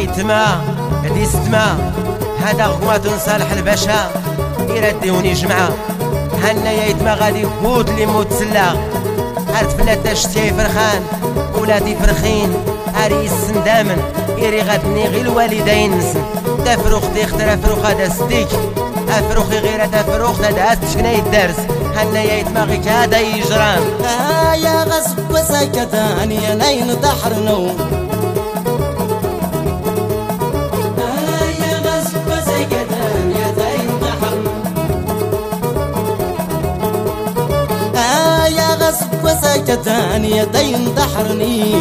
يتما هدي ستما هذا غوات صالح الباشا يرديوني جمعة هنا يا يتما غادي فوت لي موت سلا عرف لا شتي فرخان ولادي فرخين هاري السندامن يري غادني غير الوالدين نسن تفروخ دي اخترا فروخ هذا سديك افروخي غير هذا فروخ هذا تشكنا يدرس هنا يا يتما غيك هذا يجران يا غصب وسكتان يا نين دحرنو وسكتان يا دين دحرني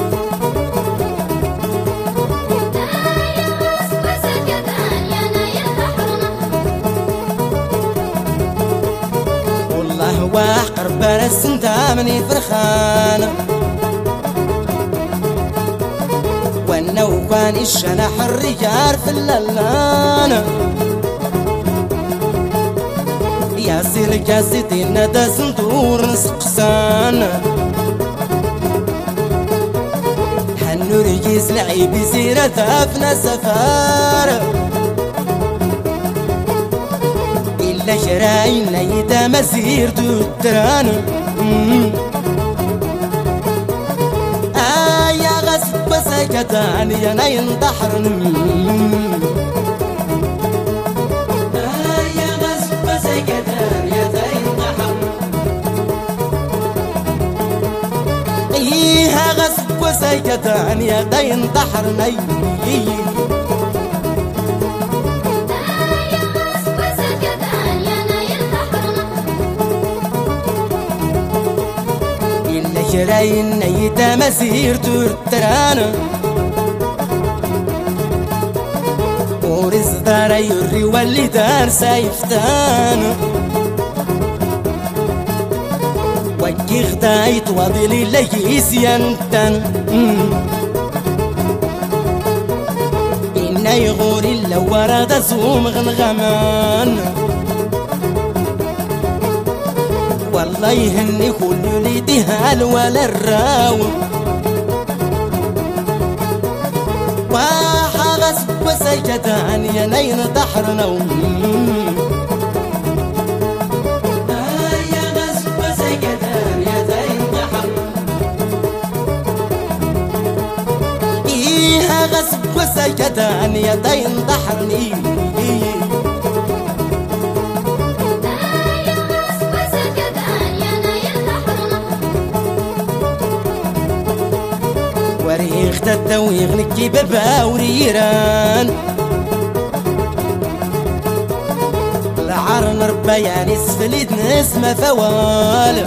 والله واحقر برس انت مني فرخان وانا وكان الشنح الرجال في اللالان يا سير جاسدي ندى صندور نسقسان حنور يجيز لعيب سيرة تافنا سفار إلا شراين ليدا مسير دوتران يا غصب وسكتان يا نين ضحرن غصب وسكتان يا دين ضحرني إلا شراين نيدا مسير تورترانا ورز دار يري واللي دار سايفتان وجي غدايت وضلي ليس ينتن إنا يغوري إلا ورد زوم غنغمان والله يهني كل ليدي هال ولا الراو واحا غصب وسكتان يا نين دحرنا غصب وسكتان يا دين ضحرني وريخ تدويغ نكي بباوريران العرن ربياني سفليد نسمة فوال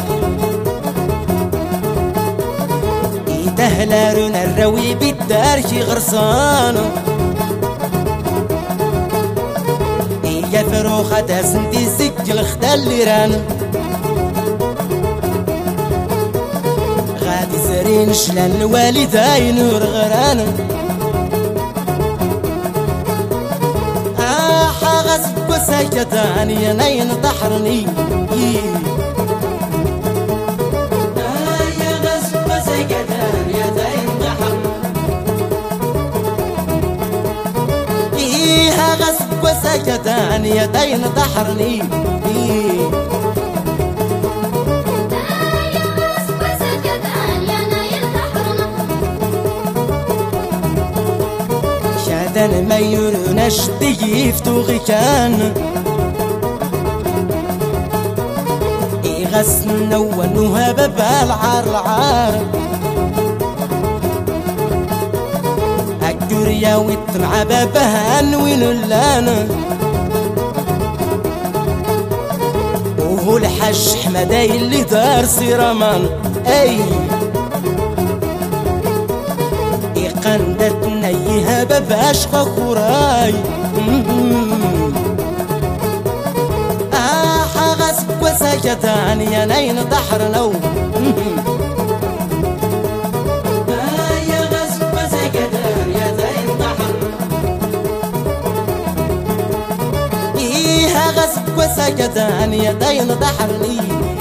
تهلارون الروي بالدار شي غرصانو يا فروخة داسنتي سجل خدال رانو غادي زرين شلان الوالدين ورغرانو غصب وسكتان يا نين ضحرني غصب وسكتان يا دين ضحرني شادن ما يروناش تجيفتو غكان غسنا ونوها ببالعار العار الدريا ويطمع بابها نوين اللانا وهو الحج حمداي اللي دار سيرمان اي قندت نيها باباش خخوراي غصب وسكتان يا نين ضحرنو غصب وسكتان يا دين ضحرني